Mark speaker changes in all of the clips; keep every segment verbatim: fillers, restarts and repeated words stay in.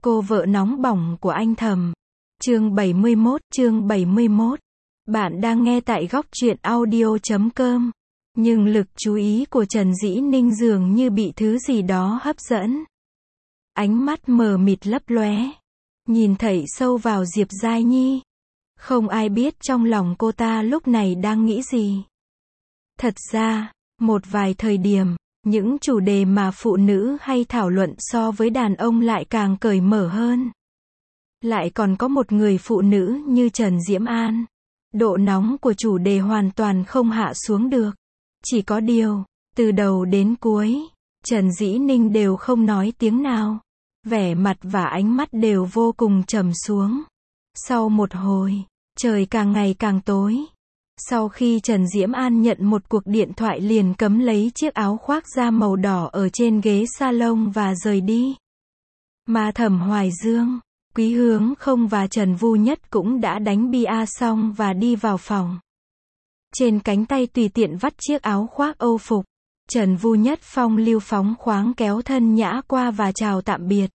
Speaker 1: Cô vợ nóng bỏng của anh Thầm. Chương bảy mươi mốt, chương bảy mươi mốt. Bạn đang nghe tại góc truyện audio chấm com. Nhưng lực chú ý của Trần Dĩ Ninh dường như bị thứ gì đó hấp dẫn. Ánh mắt mờ mịt lấp lóe, nhìn thảy sâu vào Diệp Giai Nhi. Không ai biết trong lòng cô ta lúc này đang nghĩ gì. Thật ra, một vài thời điểm, những chủ đề mà phụ nữ hay thảo luận so với đàn ông lại càng cởi mở hơn. Lại còn có một người phụ nữ như Trần Diễm An. Độ nóng của chủ đề hoàn toàn không hạ xuống được. Chỉ có điều, từ đầu đến cuối, Trần Dĩ Ninh đều không nói tiếng nào. Vẻ mặt và ánh mắt đều vô cùng trầm xuống. Sau một hồi, trời càng ngày càng tối. Sau khi Trần Diễm An nhận một cuộc điện thoại liền cấm lấy chiếc áo khoác da màu đỏ ở trên ghế salon và rời đi. Mà Thẩm Hoài Dương, Quý Hướng Không và Trần Vu Nhất cũng đã đánh bia xong và đi vào phòng. Trên cánh tay tùy tiện vắt chiếc áo khoác Âu phục. Trần Vu Nhất phong lưu phóng khoáng kéo thân nhã qua và chào tạm biệt.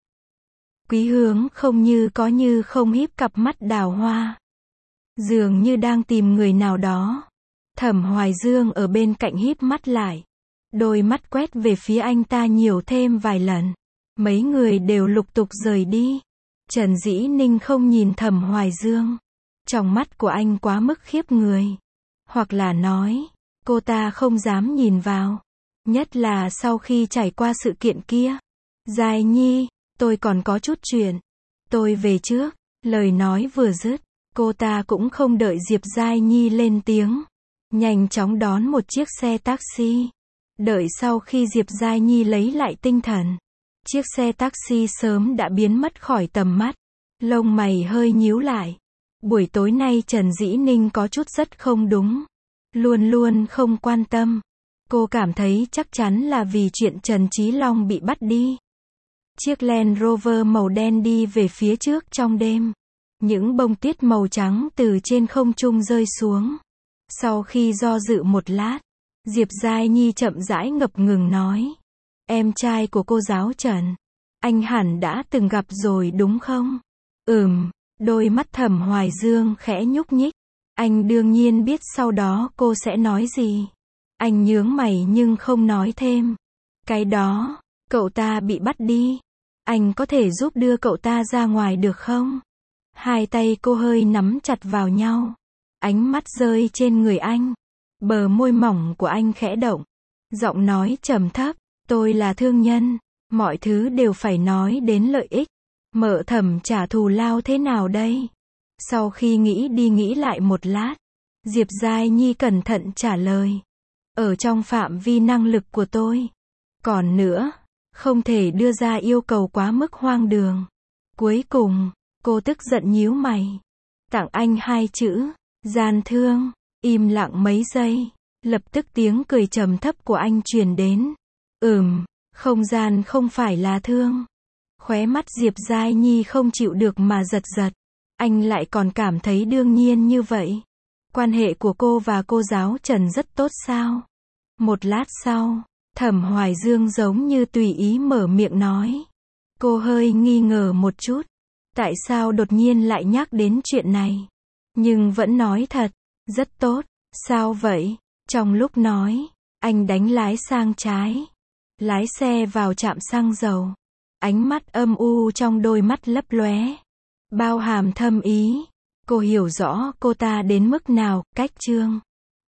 Speaker 1: Quý Hướng Không như có như không híp cặp mắt đào hoa, dường như đang tìm người nào đó. Thẩm Hoài Dương ở bên cạnh híp mắt lại, đôi mắt quét về phía anh ta nhiều thêm vài lần. Mấy người đều lục tục rời đi. Trần Dĩ Ninh không nhìn Thẩm Hoài Dương. Trong mắt của anh quá mức khiếp người. Hoặc là nói, cô ta không dám nhìn vào. Nhất là sau khi trải qua sự kiện kia. Giai Nhi, tôi còn có chút chuyện. Tôi về trước. Lời nói vừa dứt, cô ta cũng không đợi Diệp Giai Nhi lên tiếng. Nhanh chóng đón một chiếc xe taxi. Đợi sau khi Diệp Giai Nhi lấy lại tinh thần, chiếc xe taxi sớm đã biến mất khỏi tầm mắt. Lông mày hơi nhíu lại. Buổi tối nay Trần Dĩ Ninh có chút rất không đúng. Luôn luôn không quan tâm. Cô cảm thấy chắc chắn là vì chuyện Trần Chí Long bị bắt đi. Chiếc Land Rover màu đen đi về phía trước trong đêm. Những bông tuyết màu trắng từ trên không trung rơi xuống. Sau khi do dự một lát, Diệp Giai Nhi chậm rãi ngập ngừng nói. Em trai của cô giáo Trần, anh hẳn đã từng gặp rồi đúng không? Ừm, đôi mắt Thẩm Hoài Dương khẽ nhúc nhích. Anh đương nhiên biết sau đó cô sẽ nói gì. Anh nhướng mày nhưng không nói thêm. Cái đó, cậu ta bị bắt đi. Anh có thể giúp đưa cậu ta ra ngoài được không? Hai tay cô hơi nắm chặt vào nhau. Ánh mắt rơi trên người anh. Bờ môi mỏng của anh khẽ động. Giọng nói trầm thấp. Tôi là thương nhân. Mọi thứ đều phải nói đến lợi ích. Mợ Thẩm trả thù lao thế nào đây? Sau khi nghĩ đi nghĩ lại một lát, Diệp Giai Nhi cẩn thận trả lời. Ở trong phạm vi năng lực của tôi. Còn nữa, không thể đưa ra yêu cầu quá mức hoang đường. Cuối cùng, cô tức giận nhíu mày. Tặng anh hai chữ, gian thương. Im lặng mấy giây, lập tức tiếng cười trầm thấp của anh truyền đến. Ừm, không gian không phải là thương. Khóe mắt Diệp Giai Nhi không chịu được mà giật giật. Anh lại còn cảm thấy đương nhiên như vậy. Quan hệ của cô và cô giáo Trần rất tốt sao? Một lát sau, Thẩm Hoài Dương giống như tùy ý mở miệng nói. Cô hơi nghi ngờ một chút. Tại sao đột nhiên lại nhắc đến chuyện này? Nhưng vẫn nói thật. Rất tốt. Sao vậy? Trong lúc nói, anh đánh lái sang trái. Lái xe vào trạm xăng dầu. Ánh mắt âm u trong đôi mắt lấp lóe. Bao hàm thâm ý. Cô hiểu rõ cô ta đến mức nào, cách chương.